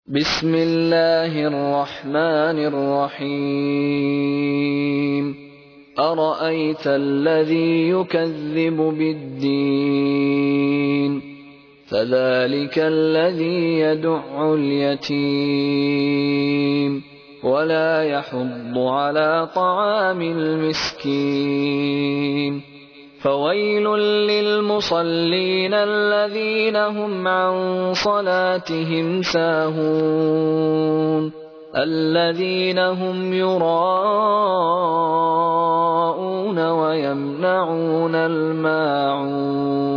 بسم الله الرحمن الرحيم أرأيت الذي يكذب بالدين فذلك الذي يدع اليتيم ولا يحض على طعام المسكين فويل للمصلين الذين هم عن صلاتهم ساهون الذين هم يراءون ويمنعون الماعون